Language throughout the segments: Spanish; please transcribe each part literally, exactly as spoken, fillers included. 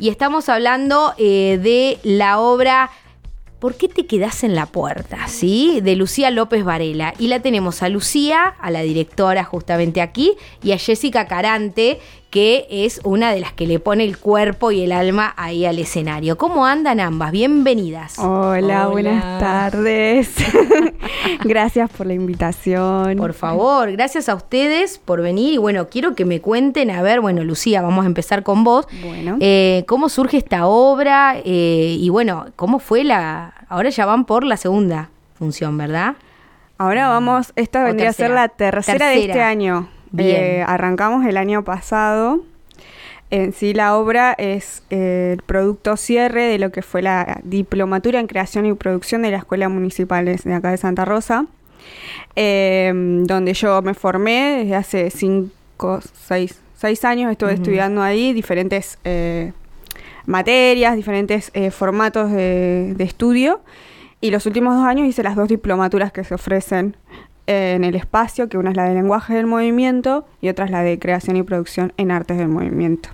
y estamos hablando eh, de la obra ¿Por qué te quedás en la puerta? ¿Sí? De Lucía López Varela. Y la tenemos a Lucía, a la directora justamente aquí, y a Jessica Carante, que es una de las que le pone el cuerpo y el alma ahí al escenario. ¿Cómo andan ambas? Bienvenidas. Hola, Hola. Buenas tardes. Gracias por la invitación. Por favor, gracias a ustedes por venir. Y bueno, quiero que me cuenten, a ver, bueno, Lucía, vamos a empezar con vos. Bueno. Eh, ¿Cómo surge esta obra? Eh, y bueno, ¿cómo fue la...? Ahora ya van por la segunda función, ¿verdad? Ahora vamos, esta vendría a ser la tercera, tercera de este año. Bien. Eh, arrancamos el año pasado. En sí, la obra es eh, el producto cierre de lo que fue la diplomatura en creación y producción de la Escuela Municipal de acá de Santa Rosa, eh, donde yo me formé desde hace cinco, seis, seis años. Estuve uh-huh. estudiando ahí diferentes eh, materias, diferentes eh, formatos de, de estudio, y los últimos dos años hice las dos diplomaturas que se ofrecen eh, en el espacio, que una es la de lenguaje del movimiento y otra es la de creación y producción en artes del movimiento.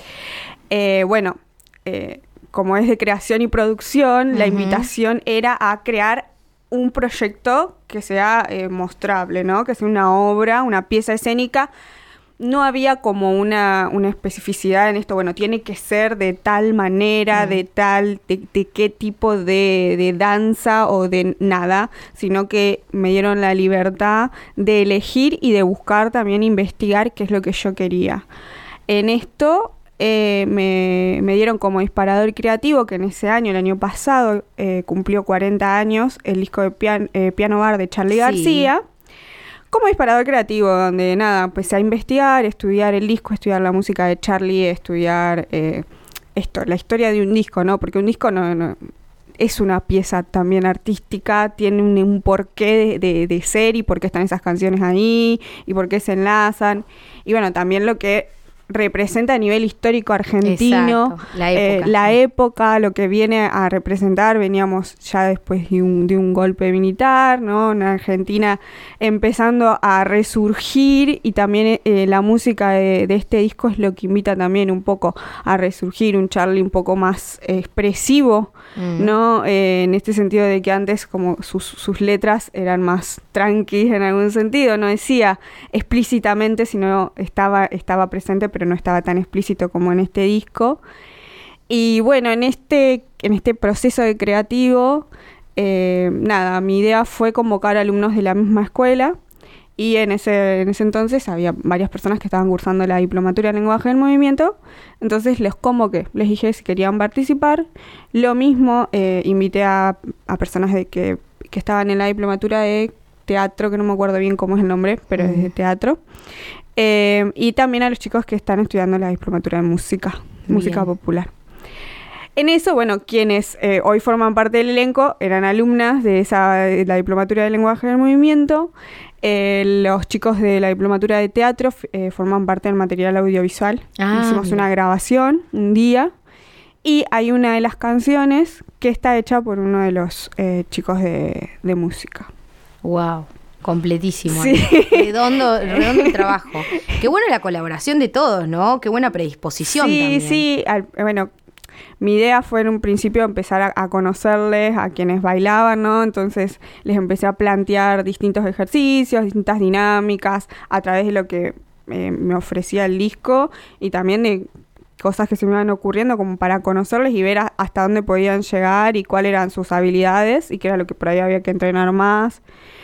Eh, bueno, eh, como es de creación y producción, uh-huh. la invitación era a crear un proyecto que sea eh, mostrable, ¿no? Que sea una obra, una pieza escénica. No había como una, una especificidad en esto, bueno, tiene que ser de tal manera, mm. de tal, de, de qué tipo de, de danza o de nada, sino que me dieron la libertad de elegir y de buscar también investigar qué es lo que yo quería. En esto eh, me, me dieron como disparador creativo, que en ese año, el año pasado, eh, cumplió cuarenta años, el disco de pian, eh, Piano Bar de Charly sí. García. Como disparador creativo, donde nada, empecé a investigar, estudiar el disco, estudiar la música de Charly, estudiar eh, esto, la historia de un disco, ¿no? Porque un disco no, no es una pieza también artística, tiene un, un porqué de, de, de ser y por qué están esas canciones ahí y por qué se enlazan. Y bueno, también lo que representa a nivel histórico argentino, exacto, la época, eh, la sí. época, lo que viene a representar. Veníamos ya después de un, de un golpe militar, ¿no? En Argentina empezando a resurgir, y también eh, la música de, de este disco es lo que invita también un poco a resurgir, un Charly un poco más eh, expresivo, mm. ¿no? Eh, en este sentido de que antes como sus, sus letras eran más tranquis en algún sentido, no decía explícitamente, sino estaba, estaba presente, pero no estaba tan explícito como en este disco. Y bueno, en este, en este proceso de creativo, eh, nada, mi idea fue convocar alumnos de la misma escuela, y en ese, en ese entonces había varias personas que estaban cursando la diplomatura en lenguaje del movimiento, entonces les convoqué, les dije si querían participar. Lo mismo, eh, invité a, a personas de que, que estaban en la diplomatura de teatro, que no me acuerdo bien cómo es el nombre, pero mm. es de teatro. Eh, y también a los chicos que están estudiando la diplomatura de música, Bien. música popular. En eso, bueno, quienes eh, hoy forman parte del elenco eran alumnas de, esa, de la diplomatura de lenguaje del movimiento. Eh, los chicos de la diplomatura de teatro eh, forman parte del material audiovisual. Ah, Hicimos bien. una grabación un día, y hay una de las canciones que está hecha por uno de los eh, chicos de, de música. Wow. Completísimo. Sí. Redondo, redondo el trabajo. Qué buena la colaboración de todos, ¿no? Qué buena predisposición sí, también. Sí, sí. Bueno, mi idea fue en un principio empezar a, a conocerles a quienes bailaban, ¿no? Entonces les empecé a plantear distintos ejercicios, distintas dinámicas a través de lo que eh, me ofrecía el disco, y también de cosas que se me iban ocurriendo como para conocerles y ver a, hasta dónde podían llegar y cuáles eran sus habilidades y qué era lo que por ahí había que entrenar más.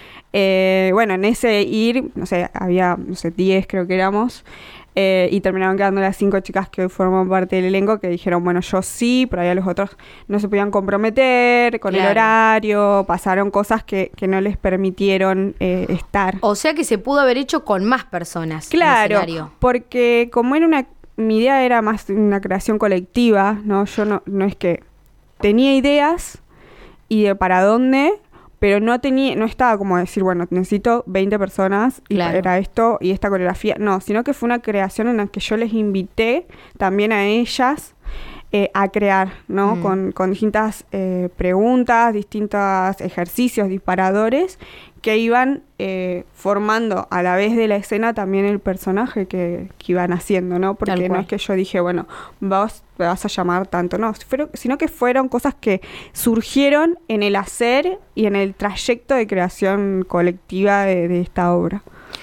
Eh, bueno, en ese ir, no sé, había, no sé, diez creo que éramos, eh, y terminaron quedando las cinco chicas que hoy forman parte del elenco, que dijeron, bueno, yo sí, pero ahí a los otros no se podían comprometer con claro. el horario, pasaron cosas que, que no les permitieron eh, estar. O sea que se pudo haber hecho con más personas. Claro, porque como era una, mi idea era más una creación colectiva, ¿no? Yo no, no es que tenía ideas y de para dónde, pero no tenía, no estaba como decir, bueno, necesito veinte personas y claro. era esto y esta coreografía. No, sino que fue una creación en la que yo les invité también a ellas eh, a crear, ¿no? Mm. Con, con distintas eh, preguntas, distintos ejercicios, disparadores, que iban eh, formando a la vez de la escena también el personaje que, que iban haciendo, ¿no? Porque no es que yo dije, bueno, vos te vas a llamar tanto, no, fueron, sino que fueron cosas que surgieron en el hacer y en el trayecto de creación colectiva de, de esta obra.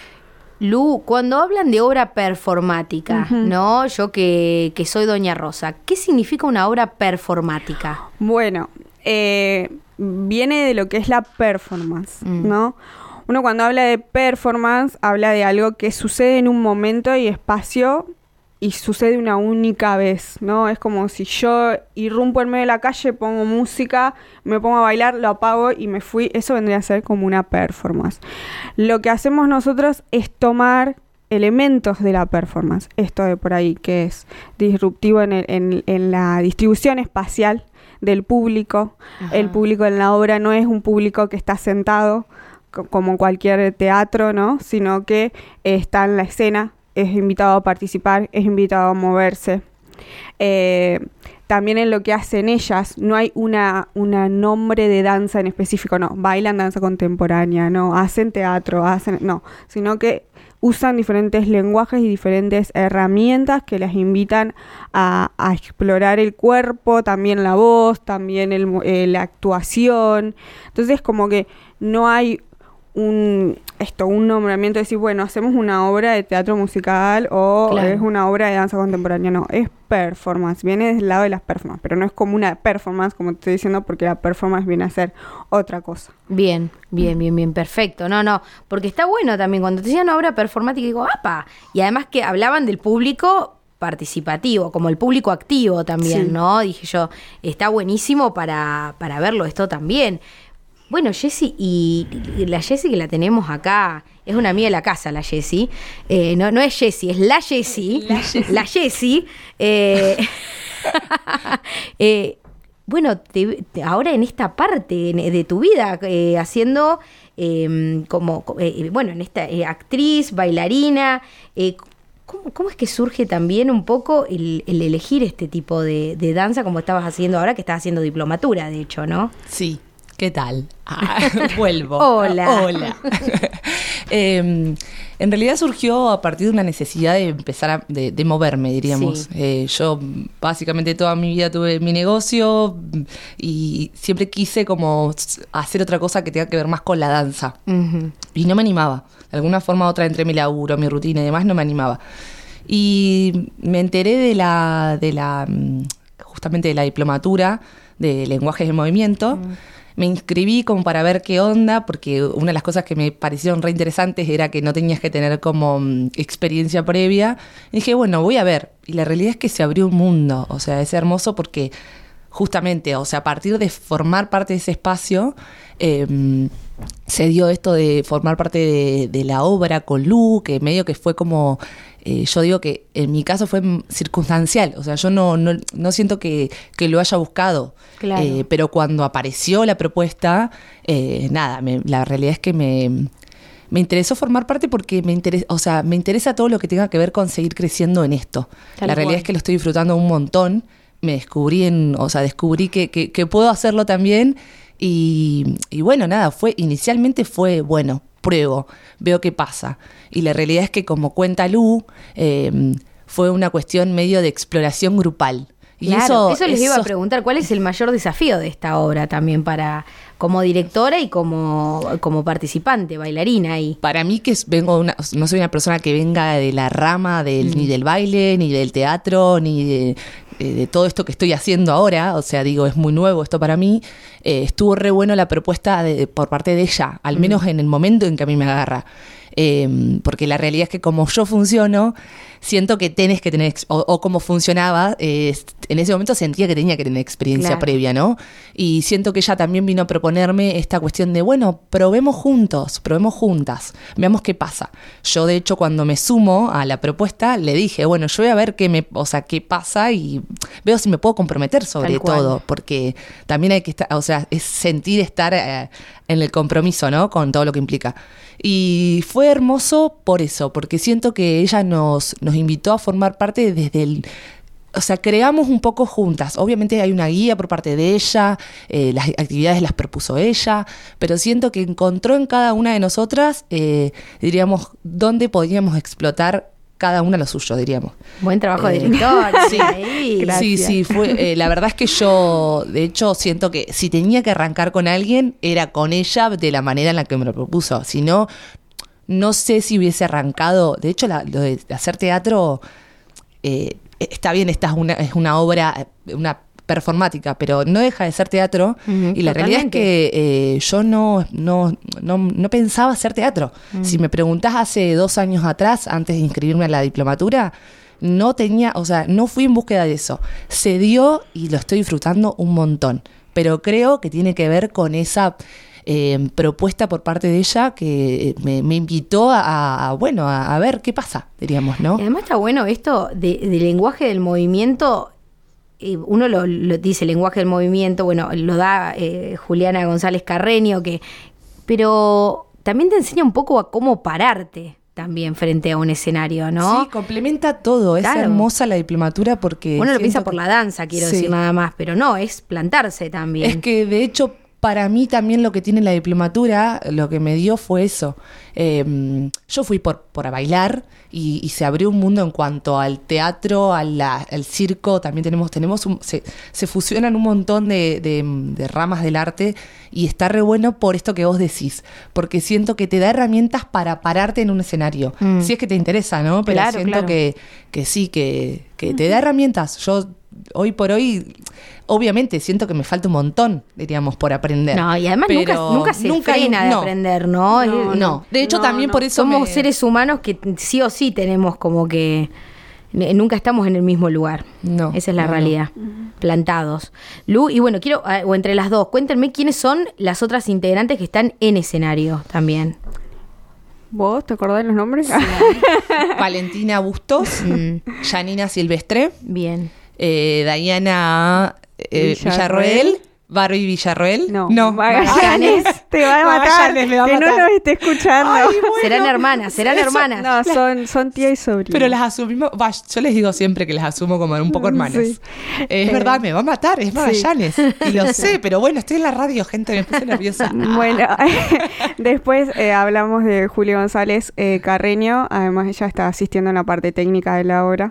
Lu, cuando hablan de obra performática, Uh-huh. ¿no? Yo que, que soy Doña Rosa, ¿qué significa una obra performática? Bueno, eh, viene de lo que es la performance, Mm. ¿no? Uno cuando habla de performance habla de algo que sucede en un momento y espacio y sucede una única vez, ¿no? Es como si yo irrumpo en medio de la calle, pongo música, me pongo a bailar, lo apago y me fui. Eso vendría a ser como una performance. Lo que hacemos nosotros es tomar elementos de la performance, esto de por ahí, que es disruptivo en, el, en, en la distribución espacial del público. Ajá. El público en la obra no es un público que está sentado co- como cualquier teatro, ¿no? Sino que eh, está en la escena, es invitado a participar, es invitado a moverse. Eh, también en lo que hacen ellas, no hay una, una nombre de danza en específico, no, bailan danza contemporánea, no, hacen teatro, hacen, no, sino que usan diferentes lenguajes y diferentes herramientas que las invitan a, a explorar el cuerpo, también la voz, también el, eh, la actuación. Entonces como que no hay un esto un nombramiento de decir, bueno, hacemos una obra de teatro musical o Claro. es una obra de danza contemporánea. No, es performance, viene del lado de las performances, pero no es como una performance, como te estoy diciendo, porque la performance viene a ser otra cosa. Bien, bien, bien, bien, perfecto. No, no, porque está bueno también cuando te decían obra performática, digo, ¡apa! Y además que hablaban del público participativo, como el público activo también, Sí. ¿no? Dije yo, está buenísimo para, para verlo esto también. Bueno, Jessie, y, y la Jessie que la tenemos acá, es una amiga de la casa, la Jessie. Eh, no, no es Jessie, es la Jessie. La Jessie. La Jessie. Eh, eh, bueno, te- te- ahora en esta parte de de tu vida, eh, haciendo eh, como, eh, bueno, en esta eh, actriz, bailarina, eh, ¿cómo, cómo es que surge también un poco el, el elegir este tipo de, de danza como estabas haciendo ahora, que estás haciendo diplomatura, de hecho, ¿no? Sí, ¿qué tal? Ah, vuelvo. Hola. Hola. Eh, en realidad surgió a partir de una necesidad de empezar a de, de moverme, diríamos. Sí. Eh, yo básicamente toda mi vida tuve mi negocio y siempre quise como hacer otra cosa que tenga que ver más con la danza. Ujú. Y no me animaba. De alguna forma u otra, entre mi laburo, mi rutina y demás, no me animaba. Y me enteré de la, de la mm, justamente de la diplomatura de lenguajes de movimiento. Mm. Me inscribí como para ver qué onda, porque una de las cosas que me parecieron re interesantes era que no tenías que tener como mm, experiencia previa. Y dije, bueno, voy a ver. Y la realidad es que se abrió un mundo. O sea, es hermoso porque justamente, o sea, a partir de formar parte de ese espacio, eh, se dio esto de formar parte de, de la obra con Lu, que medio que fue como, eh, yo digo que en mi caso fue circunstancial, o sea, yo no, no, no siento que, que lo haya buscado, Claro. eh, pero cuando apareció la propuesta, eh, nada, me, la realidad es que me... Me interesó formar parte porque me interesa, o sea, me interesa todo lo que tenga que ver con seguir creciendo en esto. Tal la realidad cual. es que lo estoy disfrutando un montón. Me descubrí en, o sea, descubrí que, que, que puedo hacerlo también. Y, y bueno, nada, fue, inicialmente fue, bueno, pruebo, veo qué pasa. Y la realidad es que, como cuenta Lu, eh, fue una cuestión medio de exploración grupal. Y Claro, eso, les iba a eso- preguntar, ¿cuál es el mayor desafío de esta obra también para como directora y como, como participante, bailarina ahí? Para mí, que es- vengo de una, no soy una persona que venga de la rama del, Mm. ni del baile, ni del teatro, ni de, eh, de todo esto que estoy haciendo ahora. O sea, digo, es muy nuevo esto para mí. Eh, estuvo re bueno la propuesta de- por parte de ella, al Mm. menos en el momento en que a mí me agarra. Eh, porque la realidad es que como yo funciono, siento que tenés que tener, ex- o, o como funcionaba, eh, en ese momento sentía que tenía que tener experiencia Claro. previa, ¿no? Y siento que ella también vino a proponerme esta cuestión de, bueno, probemos juntos, probemos juntas, veamos qué pasa. Yo, de hecho, cuando me sumo a la propuesta, le dije, bueno, yo voy a ver qué me, o sea, qué pasa y veo si me puedo comprometer sobre Tal cual. todo, porque también hay que estar, o sea, es sentir estar eh, en el compromiso, ¿no? Con todo lo que implica. Y fue hermoso por eso, porque siento que ella nos, nos invitó a formar parte desde el... o sea, creamos un poco juntas. Obviamente hay una guía por parte de ella, eh, las actividades las propuso ella, pero siento que encontró en cada una de nosotras, eh, diríamos, dónde podíamos explotar cada una lo suyo, diríamos. Buen trabajo de Eh, director. sí, ahí. sí, sí, fue, eh, la verdad es que yo, de hecho, siento que si tenía que arrancar con alguien, era con ella de la manera en la que me lo propuso. Si no, no sé si hubiese arrancado. De hecho, la, lo de hacer teatro, eh, está bien, esta es una, es una obra, una performática, pero no deja de ser teatro. Uh-huh, y la realidad es que eh, yo no, no, no, no pensaba hacer teatro. Uh-huh. Si me preguntás hace dos años atrás, antes de inscribirme a la diplomatura, no tenía, o sea, no fui en búsqueda de eso. Se dio y lo estoy disfrutando un montón. Pero creo que tiene que ver con esa eh, propuesta por parte de ella que me, me invitó a, a bueno, a, a ver qué pasa, diríamos, ¿no? Y además está bueno esto de, de lenguaje del movimiento. Uno lo, lo dice, lenguaje del movimiento, bueno, lo da eh, Juliana González Carreño, que, pero también te enseña un poco a cómo pararte también frente a un escenario, ¿no? Sí, complementa todo. Claro. Es hermosa la diplomatura porque... Uno lo piensa por que... la danza, quiero sí. decir nada más, pero no, es plantarse también. Es que de hecho... Para mí también lo que tiene la diplomatura, lo que me dio fue eso. Eh, yo fui por, por a bailar y, y se abrió un mundo en cuanto al teatro, a la, al circo. También tenemos, tenemos un, se, se fusionan un montón de, de, de ramas del arte y está re bueno por esto que vos decís. Porque siento que te da herramientas para pararte en un escenario. Mm. Si es que te interesa, ¿no? Pero claro, siento claro. Que, que sí, que, que te da herramientas. Yo... Hoy por hoy, obviamente, siento que me falta un montón, diríamos, por aprender. No, y además nunca, nunca se nunca frena hay, de no, aprender, ¿no? No, no. De hecho, no, también no. por eso somos me... seres humanos que sí o sí tenemos como que... Nunca estamos en el mismo lugar. No. Esa es la no, realidad. No. Plantados. Lu, y bueno, quiero, o entre las dos, cuéntenme quiénes son las otras integrantes que están en escenario también. ¿Vos te acordás de los nombres? Sí. Valentina Bustos, mm. Janina Silvestre. Bien. Eh, Diana eh, Villarroel. Villarroel. Barbie Villarroel. No, no. Magallanes. Te va a matar. Magallanes me va a que matar. no nos esté escuchando. Ay, bueno. Serán hermanas, serán Eso, hermanas. No, son, son tía y sobrina. Pero las asumimos, bah, yo les digo siempre que las asumo como un poco hermanas. Sí. Eh, es eh, verdad, me va a matar, es Magallanes. Sí. Y lo sé, pero bueno, estoy en la radio, gente, me puse nerviosa. Bueno, después eh, hablamos de Julio González eh, Carreño. Además, ella está asistiendo en la parte técnica de la obra.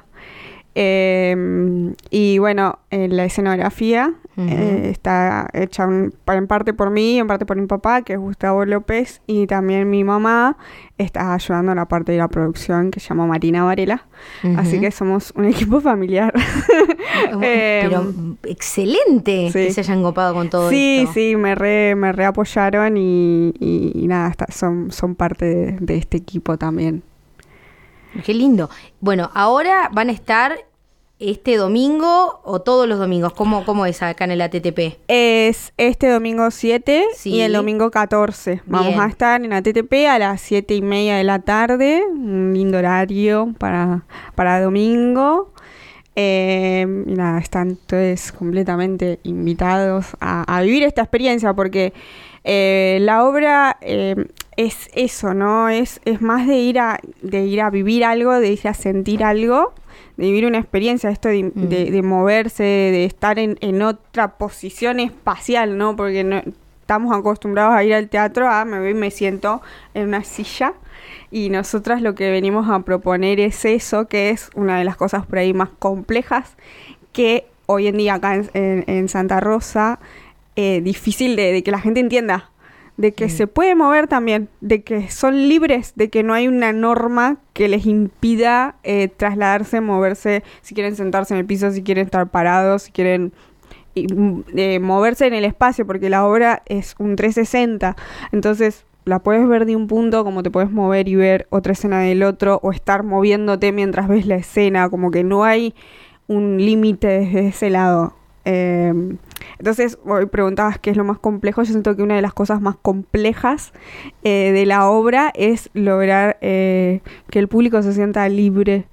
Eh, y bueno, en la escenografía uh-huh. eh, está hecha un, en parte por mí, en parte por mi papá, que es Gustavo López, y también mi mamá está ayudando en la parte de la producción, que se llama Marina Varela. Uh-huh. Así que somos un equipo familiar. eh, Pero excelente sí. que se hayan copado con todo sí, esto. Sí, sí, me re, me re apoyaron y, y, y nada, está, son, son parte de, de este equipo también. Qué lindo. Bueno, ahora van a estar este domingo o todos los domingos. ¿Cómo, cómo es acá en el A T T P? Es este domingo siete sí. y el domingo catorce. Vamos Bien. a estar en A T T P a las siete y media de la tarde. Un lindo horario para, para domingo. Eh, y nada, están todos completamente invitados a, a vivir esta experiencia porque eh, la obra eh, es eso, ¿no? Es, es más de ir a de ir a vivir algo, de ir a sentir algo, de vivir una experiencia, esto de, mm. de, de moverse, de estar en, en otra posición espacial, ¿no? Porque no, estamos acostumbrados a ir al teatro, a me voy y me siento en una silla. Y nosotras lo que venimos a proponer es eso, que es una de las cosas por ahí más complejas que hoy en día acá en, en, en Santa Rosa, eh, difícil de, de que la gente entienda, de que mm. se puede mover también, de que son libres, de que no hay una norma que les impida eh, trasladarse, moverse, si quieren sentarse en el piso, si quieren estar parados, si quieren y, eh, moverse en el espacio, porque la obra es un trescientos sesenta, entonces la puedes ver de un punto, como te puedes mover y ver otra escena del otro, o estar moviéndote mientras ves la escena, como que no hay un límite desde ese lado. Eh, entonces, hoy preguntabas qué es lo más complejo. Yo siento que una de las cosas más complejas eh, de la obra es lograr eh, que el público se sienta libre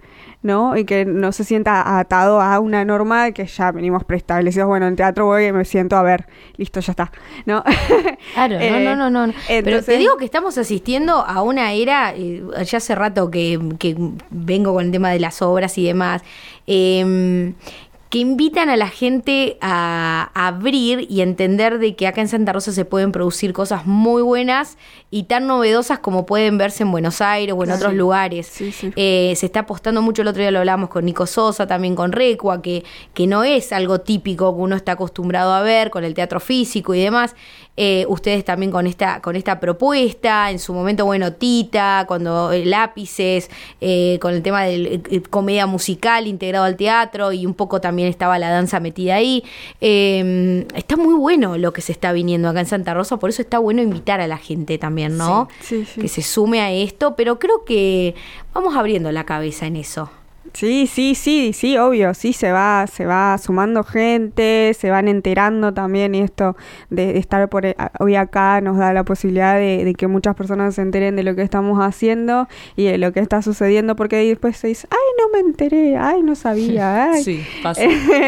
¿no? Y que no se sienta atado a una norma que ya venimos preestablecidos. Bueno, en teatro voy y me siento a ver, listo, ya está, ¿no? Claro, eh, no, no, no, no. Entonces, pero te digo que estamos asistiendo a una era, eh, ya hace rato que, que vengo con el tema de las obras y demás, eh, que invitan a la gente a, a abrir y entender de que acá en Santa Rosa se pueden producir cosas muy buenas y tan novedosas como pueden verse en Buenos Aires o en claro, otros lugares. Sí, sí. Eh, se está apostando mucho, el otro día lo hablamos con Nico Sosa, también con Recua, que, que no es algo típico que uno está acostumbrado a ver con el teatro físico y demás. Eh, ustedes también con esta con esta propuesta, en su momento, bueno, Tita, cuando eh, Lápices, eh, con el tema de eh, comedia musical integrado al teatro y un poco también estaba la danza metida ahí. Eh, está muy bueno lo que se está viniendo acá en Santa Rosa, por eso está bueno invitar a la gente también, ¿no? Sí, sí, sí. Que se sume a esto, pero creo que vamos abriendo la cabeza en eso. Sí, sí, sí, sí, obvio, sí, se va, se va sumando gente, se van enterando también, y esto de, de estar por hoy acá nos da la posibilidad de, de que muchas personas se enteren de lo que estamos haciendo y de lo que está sucediendo, porque ahí después se dice, ay, no me enteré, ay, no sabía, ay. Sí, pasa.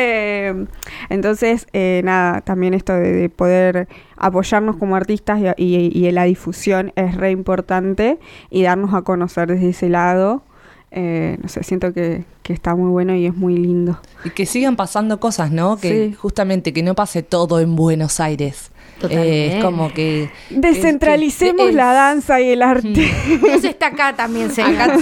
Entonces, eh, nada, también esto de, de poder apoyarnos como artistas y, y, y la difusión es re importante y darnos a conocer desde ese lado. Eh, no sé, siento que, que está muy bueno y es muy lindo. Y que sigan pasando cosas, ¿no? Que sí. justamente que no pase todo en Buenos Aires. Eh, es como que... Descentralicemos es, que, la danza y el arte. Eso está acá también, se acá,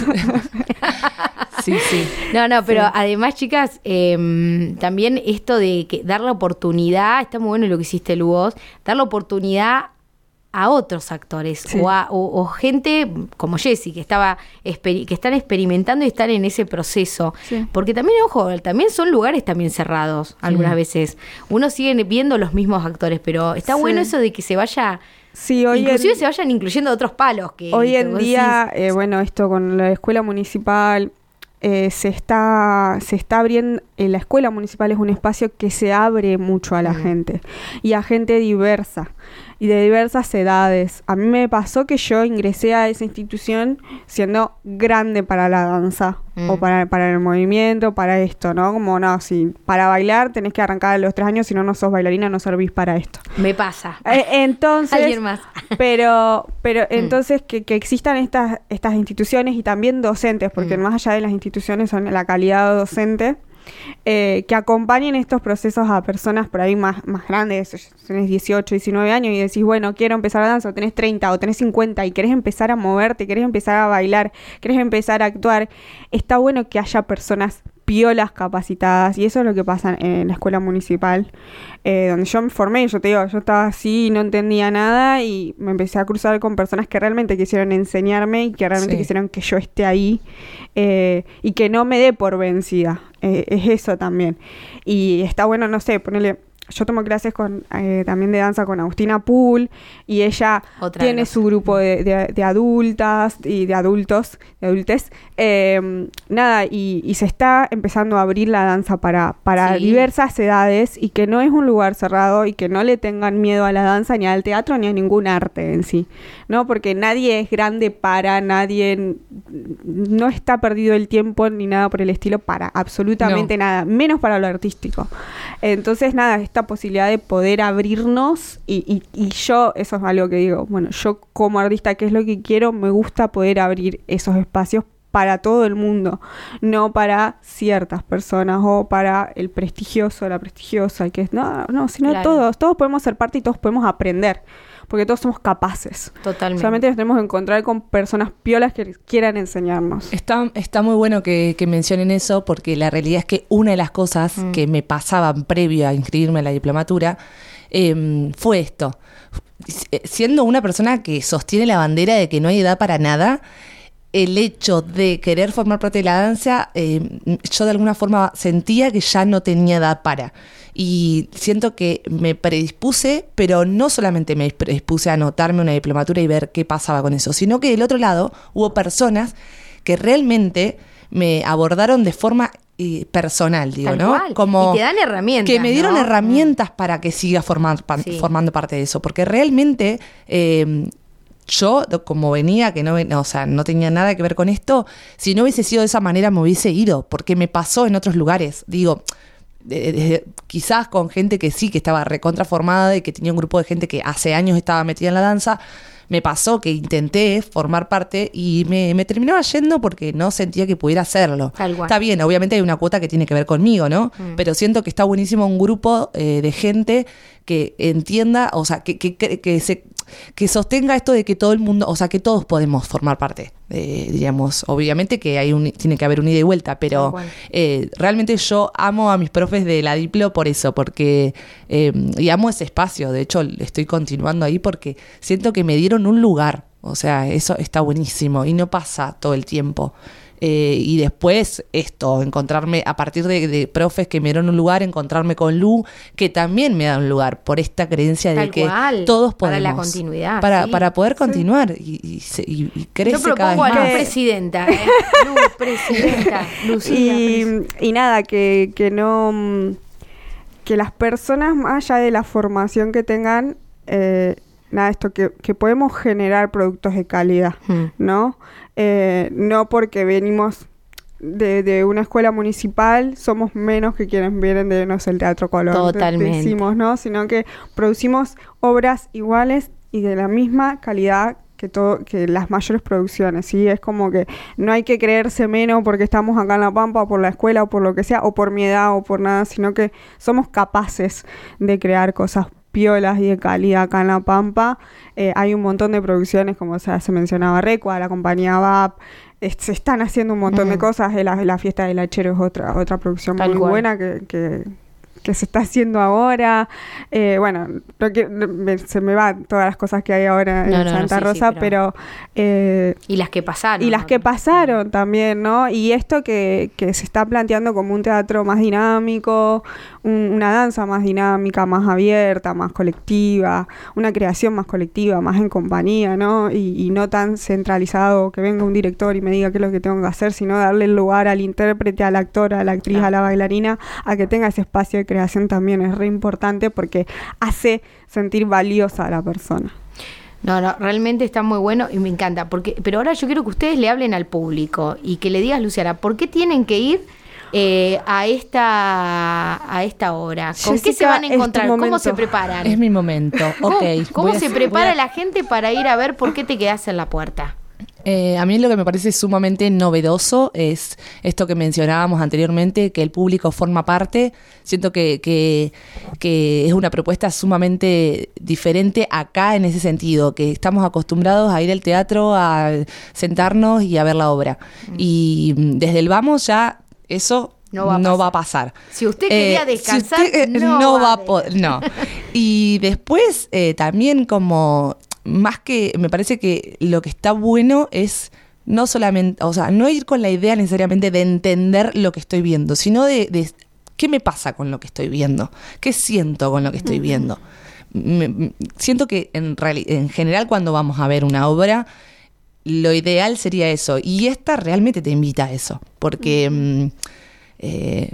sí, sí. No, no, pero sí. además, chicas, eh, también esto de que dar la oportunidad, está muy bueno lo que hiciste, Lu, vos, dar la oportunidad a otros actores, sí. o, a, o, o gente como Jessie, que estaba que están experimentando y están en ese proceso, sí. porque también, ojo, también son lugares también cerrados algunas sí. veces, uno sigue viendo los mismos actores, pero está sí. bueno eso de que se vaya, sí, hoy inclusive en, se vayan incluyendo otros palos que hoy que en día, eh, bueno, esto con la escuela municipal, eh, se está se está abriendo, eh, la escuela municipal es un espacio que se abre mucho a la mm. gente y a gente diversa y de diversas edades. A mí me pasó que yo ingresé a esa institución siendo grande para la danza mm. o para, para el movimiento, para esto, ¿no? Como, no, si para bailar tenés que arrancar a los tres años, si no, no sos bailarina, no servís para esto. Me pasa. Eh, entonces... Alguien más. Pero, pero mm. entonces que, que existan estas, estas instituciones y también docentes, porque mm. más allá de las instituciones son la calidad docente, Eh, que acompañen estos procesos a personas por ahí más, más grandes, tenés dieciocho, diecinueve años y decís, bueno, quiero empezar a danza, o tenés treinta o tenés cincuenta y querés empezar a moverte, querés empezar a bailar, querés empezar a actuar, está bueno que haya personas piolas capacitadas, y eso es lo que pasa en la escuela municipal, eh, donde yo me formé. Yo te digo, yo estaba así y no entendía nada y me empecé a cruzar con personas que realmente quisieron enseñarme y que realmente sí. quisieron que yo esté ahí, eh, y que no me dé por vencida, eh, es eso también. Y está bueno, no sé, ponerle... Yo tomo clases con eh, también de danza con Agustina Pool y ella Otra tiene su grupo de, de, de adultas y de adultos, de adultes, eh, nada, y, y se está empezando a abrir la danza para, para sí. diversas edades, y que no es un lugar cerrado y que no le tengan miedo a la danza ni al teatro ni a ningún arte en sí, ¿no? Porque nadie es grande para, nadie no está perdido el tiempo ni nada por el estilo para absolutamente no. nada, menos para lo artístico. Entonces, nada, esta posibilidad de poder abrirnos y, y, y yo, eso es algo que digo, bueno, yo como artista, ¿qué es lo que quiero? Me gusta poder abrir esos espacios para todo el mundo, no para ciertas personas o para el prestigioso, la prestigiosa, que es, no, no, sino claro. todos, todos podemos ser parte y todos podemos aprender, porque todos somos capaces. Totalmente. Solamente nos tenemos que encontrar con personas piolas que quieran enseñarnos. Está, está muy bueno que, que mencionen eso, porque la realidad es que una de las cosas mm. que me pasaban previo a inscribirme en la diplomatura eh, fue esto. Siendo una persona que sostiene la bandera de que no hay edad para nada, el hecho de querer formar parte de la danza, eh, yo de alguna forma sentía que ya no tenía edad para. Y siento que me predispuse, pero no solamente me predispuse a anotarme una diplomatura y ver qué pasaba con eso, sino que del otro lado hubo personas que realmente me abordaron de forma eh, personal, digo, Tal ¿no? cual. Como y te dan herramientas, que me dieron ¿no? herramientas para que siga formar, pa- sí. formando parte de eso, porque realmente... Eh, yo, como venía, que no, ven- o sea, no tenía nada que ver con esto, si no hubiese sido de esa manera me hubiese ido, porque me pasó en otros lugares. Digo, de- de- quizás con gente que sí, que estaba recontraformada y que tenía un grupo de gente que hace años estaba metida en la danza. Me pasó que intenté formar parte y me, me terminaba yendo porque no sentía que pudiera hacerlo. Tal cual. Está bien, obviamente hay una cuota que tiene que ver conmigo, ¿no? Mm. Pero siento que está buenísimo un grupo eh, de gente que entienda, o sea, que, que, que, que se que sostenga esto de que todo el mundo, o sea, que todos podemos formar parte. Eh, digamos, obviamente que hay un, tiene que haber un ida y vuelta, Tal pero cual. eh, realmente yo amo a mis profes de la Diplo por eso, porque eh, y amo ese espacio. De hecho, estoy continuando ahí porque siento que me dieron un lugar. O sea, eso está buenísimo y no pasa todo el tiempo. Eh, y después esto, encontrarme a partir de, de profes que me dieron un lugar, encontrarme con Lu, que también me da un lugar, por esta creencia Tal de que cual, todos para podemos. la continuidad, Para, sí. para poder continuar y, y, se- y- y crece Yo cada propongo a vez Luz más. presidenta. ¿eh? Luz presidenta. Lucía presidenta. Y, y nada, que, que no... mm, que las personas, más allá de la formación que tengan, eh, nada, esto, que, que podemos generar productos de calidad, Hmm. ¿no? Eh, no porque venimos de, de una escuela municipal somos menos que quienes vienen de, no sé, el Teatro Colón. Totalmente. Decimos, ¿no? Sino que producimos obras iguales y de la misma calidad que todo, que las mayores producciones, ¿sí? Es como que no hay que creerse menos porque estamos acá en La Pampa, o por la escuela, o por lo que sea, o por mi edad, o por nada, sino que somos capaces de crear cosas piolas y de calidad acá en La Pampa. Eh, hay un montón de producciones, como o sea, se mencionaba Recua, la compañía V A P, eh, se están haciendo un montón Mm. de cosas. eh, La, la fiesta del Hachero es otra, otra producción Tal muy cual. buena que... que que se está haciendo ahora. Eh, bueno, no quiero- me- se me van todas las cosas que hay ahora en No, no, no, Santa sí, sí, Rosa, pero- pero... eh, Y las que pasaron. y las ¿no? que pasaron también, ¿no? Y esto que, que se está planteando como un teatro más dinámico, un- una danza más dinámica, más abierta, más colectiva, una creación más colectiva, más en compañía, ¿no? Y, y no tan centralizado que venga un director y me diga qué es lo que tengo que hacer, sino darle el lugar al intérprete, al actor, a la actriz, Claro. a la bailarina, a que tenga ese espacio de creación también es re importante porque hace sentir valiosa a la persona. No, no, realmente está muy bueno y me encanta. Porque, pero ahora yo quiero que ustedes le hablen al público y que le digas, Luciana, ¿por qué tienen que ir eh, a esta a esta obra? ¿Con qué se Jessica, van a es tu encontrar? ¿Cómo momento. se preparan? Es mi momento. ¿Cómo, Ok. cómo voy a- se voy prepara a- la gente para ir a ver por qué te quedas en la puerta? Eh, a mí lo que me parece sumamente novedoso es esto que mencionábamos anteriormente, que el público forma parte. Siento que, que, que es una propuesta sumamente diferente acá en ese sentido, que estamos acostumbrados a ir al teatro, a sentarnos y a ver la obra. Y mm, desde el vamos ya eso No va a no pasar. va a pasar. Si usted quería descansar, si usted, eh, no va va a a poder. No. Y después eh, también como más que me parece que lo que está bueno es no solamente, o sea, no ir con la idea necesariamente de entender lo que estoy viendo, sino de, de qué me pasa con lo que estoy viendo, qué siento con lo que estoy viendo. Me- me- siento que en, reali- en general cuando vamos a ver una obra, lo ideal sería eso. Y esta realmente te invita a eso. Porque mm, eh,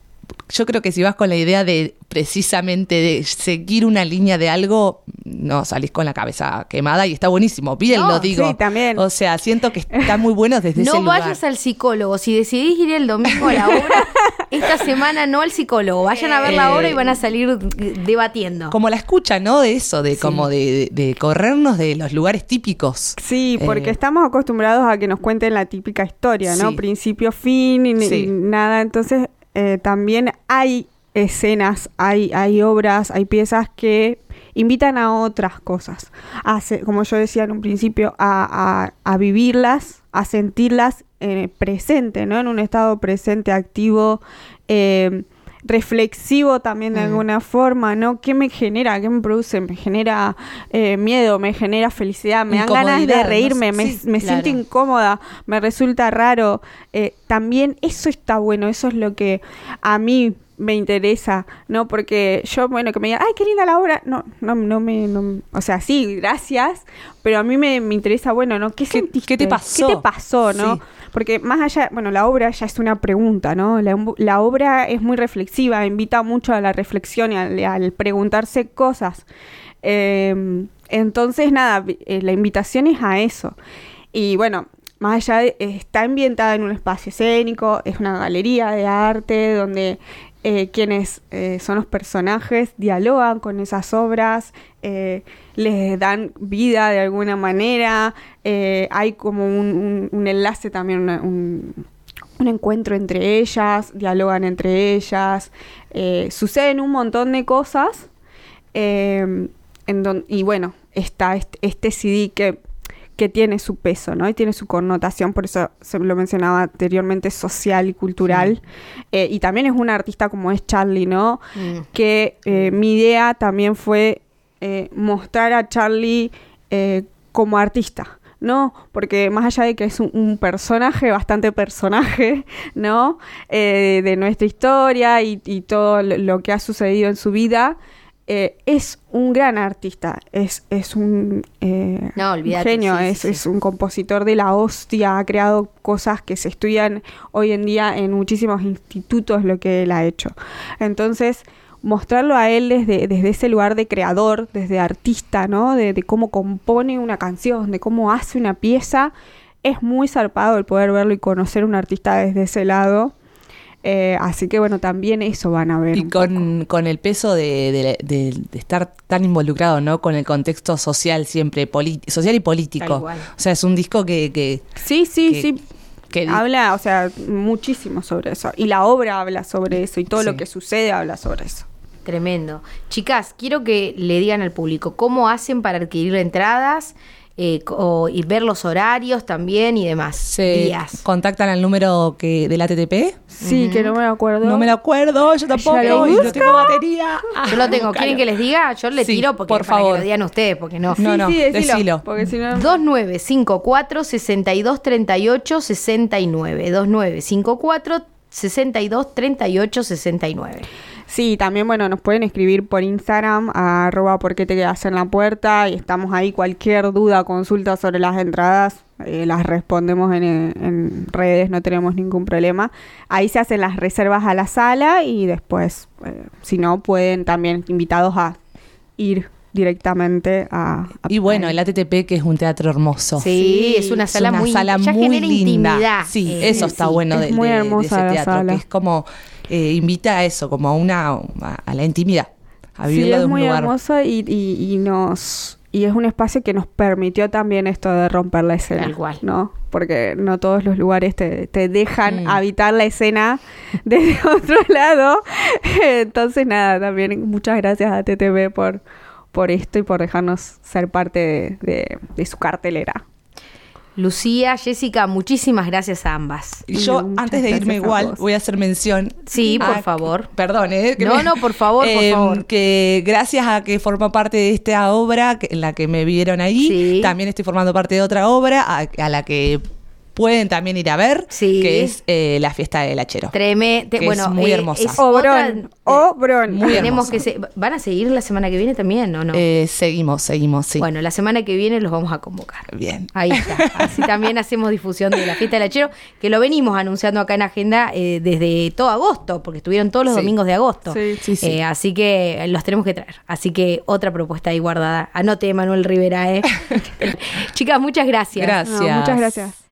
yo creo que si vas con la idea de precisamente de seguir una línea de algo, no salís con la cabeza quemada y está buenísimo. Bien No, lo digo. sí, también. O sea, siento que está muy bueno desde ese No lugar. vayas al psicólogo. Si decidís ir el domingo a la obra, esta semana no al psicólogo. Vayan a ver la obra y van a salir debatiendo. Como la escucha, ¿no? De eso, de Sí. como de, de, de corrernos de los lugares típicos. Sí, porque Eh, estamos acostumbrados a que nos cuenten la típica historia, ¿no? Sí. Principio, fin y, y Sí. nada. Entonces, eh, también hay escenas, hay, hay obras, hay piezas que invitan a otras cosas. A hacer- como yo decía en un principio, a, a- a vivirlas, a sentirlas eh, presente, ¿no? En un estado presente, activo, eh, reflexivo también de Mm. alguna forma, ¿no? ¿Qué me genera? ¿Qué me produce? Me genera eh, miedo, me genera felicidad, me dan ganas de Incomodidad, ¿no? reírme, me, Sí, me claro. siento incómoda, me resulta raro. Eh, también eso está bueno, eso es lo que a mí me interesa, ¿no? Porque yo, bueno, que me digan, ay, qué linda la obra, no, no, no me, no, o sea, sí, gracias, pero a mí me, me interesa, bueno, ¿no? ¿Qué, ¿Qué- sentiste? qué te pasó? ¿Qué te pasó, no? Sí. Porque más allá, bueno, la obra ya es una pregunta, ¿no? La, la obra es muy reflexiva, invita mucho a la reflexión y al, al preguntarse cosas. Eh, entonces, nada, eh, la invitación es a eso. Y bueno, más allá de, está ambientada en un espacio escénico, es una galería de arte donde eh, quienes eh, son los personajes dialogan con esas obras, eh, les dan vida de alguna manera, eh, hay como un, un, un enlace también, una, un, un encuentro entre ellas, dialogan entre ellas, eh, suceden un montón de cosas, eh, en don, y bueno, está este, este C D que, que tiene su peso, ¿no? Y tiene su connotación, por eso se lo mencionaba anteriormente, social y cultural. Sí. Eh, y también es una artista como es Charly, ¿no? Mm. Que eh, mi idea también fue eh, mostrar a Charly eh, como artista, ¿no? Porque más allá de que es un, un personaje, bastante personaje, ¿no? Eh, de nuestra historia y, y todo lo que ha sucedido en su vida, eh, es un gran artista, es, es un, eh, no, olvídate, un genio, sí, es, sí, sí. es un compositor de la hostia, ha creado cosas que se estudian hoy en día en muchísimos institutos, lo que él ha hecho. Entonces, mostrarlo a él desde, desde ese lugar de creador, desde artista, ¿no? De, de cómo compone una canción, de cómo hace una pieza, es muy zarpado el poder verlo y conocer a un artista desde ese lado. Eh, así que bueno, también eso van a ver. Y con, con el peso de, de, de, de estar tan involucrado, ¿no? Con el contexto social siempre, social y político. O sea, es un disco que... que sí, sí, que, sí. Que habla, o sea, muchísimo sobre eso. Y la obra habla sobre eso. Y todo sí. lo que sucede habla sobre eso. Tremendo. Chicas, quiero que le digan al público cómo hacen para adquirir entradas eh, o, y ver los horarios también y demás. Se días. ¿Contactan al número que del A T T P? Sí, uh-huh. que no me acuerdo. No me lo acuerdo, yo tampoco. Lo y no tengo batería. Yo lo tengo. ¿Quieren que les diga? Yo le sí, tiro porque por para favor. que lo digan ustedes, porque no. Sí, no, no, sí, decilo. decilo. Porque si no... dos nueve cinco cuatro, seis dos tres ocho, seis nueve. dos nueve cinco cuatro, seis dos tres ocho, seis nueve. Sí, también, bueno, nos pueden escribir por Instagram, a arroba porque te quedas en la puerta, y estamos ahí. Cualquier duda, consulta sobre las entradas, eh, las respondemos en, en redes, no tenemos ningún problema. Ahí se hacen las reservas a la sala y después, eh, si no, pueden también invitados a ir directamente a, a... Y bueno, el A T T P, que es un teatro hermoso. Sí, sí es una sala, es una muy, sala ya muy genera linda. Intimidad. Sí, eh, eso está sí, bueno de, muy de, hermosa de ese teatro, sala. que es como, eh, invita a eso, como a una, a, a la intimidad, a vivirlo sí, es de un muy lugar. hermoso y, y, y nos... Y es un espacio que nos permitió también esto de romper la escena, Tal cual. ¿no? Porque no todos los lugares te, te dejan mm. habitar la escena desde otro lado. Entonces, nada, también muchas gracias a T T V por, por esto y por dejarnos ser parte de, de, de su cartelera. Lucía, Jessica, muchísimas gracias a ambas. Y yo, No, antes de irme igual, vos. voy a hacer mención. Sí, por a, favor. Perdón, ¿eh? Que no, me, no, por favor, eh, por favor. Que gracias a que forma parte de esta obra, que, en la que me vieron ahí, sí. también estoy formando parte de otra obra, a, a la que pueden también ir a ver, sí. que es eh, La Fiesta del Hachero. Tremendo. Que bueno, es muy eh, hermosa. Es Obrón, otra, Obrón. Muy tenemos hermosa. que se, ¿Van a seguir la semana que viene también o no? Eh, seguimos, seguimos, sí. Bueno, la semana que viene los vamos a convocar. Bien. Ahí está. Así también hacemos difusión de la Fiesta del Hachero, que lo venimos anunciando acá en Agenda eh, desde todo agosto, porque estuvieron todos los Sí. domingos de agosto. Sí, sí, sí. Eh, así que los tenemos que traer. Así que otra propuesta ahí guardada. Anote, Manuel Rivera, ¿eh? Chicas, muchas gracias. Gracias. No, muchas gracias.